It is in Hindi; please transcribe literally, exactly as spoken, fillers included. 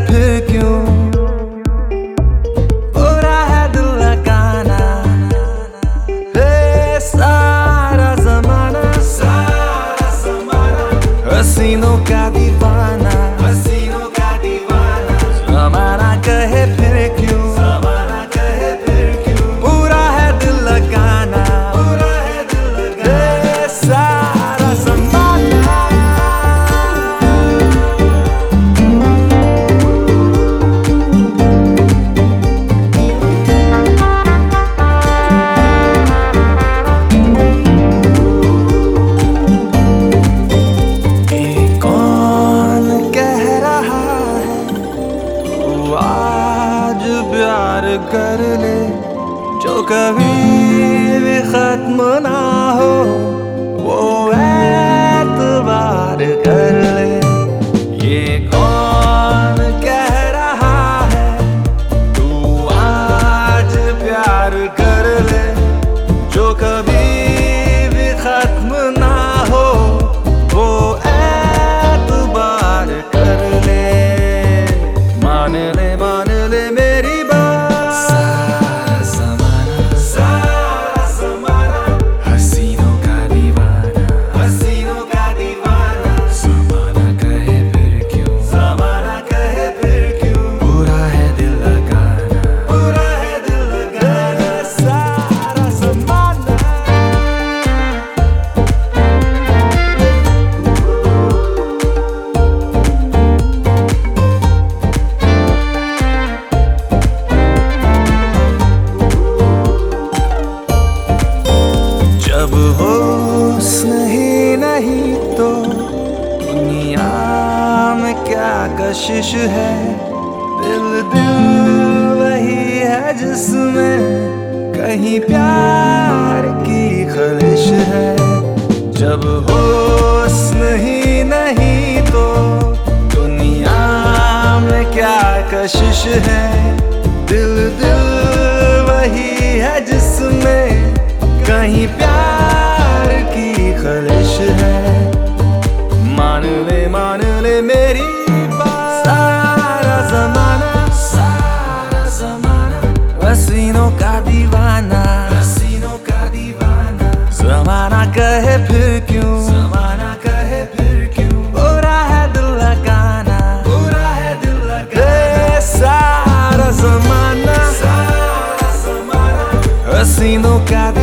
फिर क्यों बुरा है दिल लगाना। हे सारा ज़माना सारा ज़माना हसीनों का दीवाना हसीनों का दीवाना। ज़माना कहे फिर क्यों ज़माना कहे फिर क्यों बुरा है दिल लगाना बुरा है दिल लगाना। हे सारा ज़माना प्यार कर ले जो कभी भी खत्म ना हो वो एतबार कर ले। ये कौन कह रहा है तू आज प्यार कर ले जो कभी भी खत्म ना हो वो एतबार कर ले। मान ले मान ले मेरी जब होश नहीं नहीं तो दुनिया में क्या कशिश है। दिल दिल वही है जिसमें कहीं प्यार की खलिश है। जब होश नहीं नहीं तो दुनिया में क्या कशिश है। दिल दिल वही है जिसमें कहीं प्यार की खलिश है। मान ले मान ले मेरी बात सारा ज़माना सारा ज़माना हसीनों का दीवाना हसीनों का दीवाना। ज़माना कहे फिर क्यों ज़माना कहे फिर क्यों बुरा है दिल लगाना बुरा है दिल लगाना। सारा ज़माना सारा ज़माना हसीनों का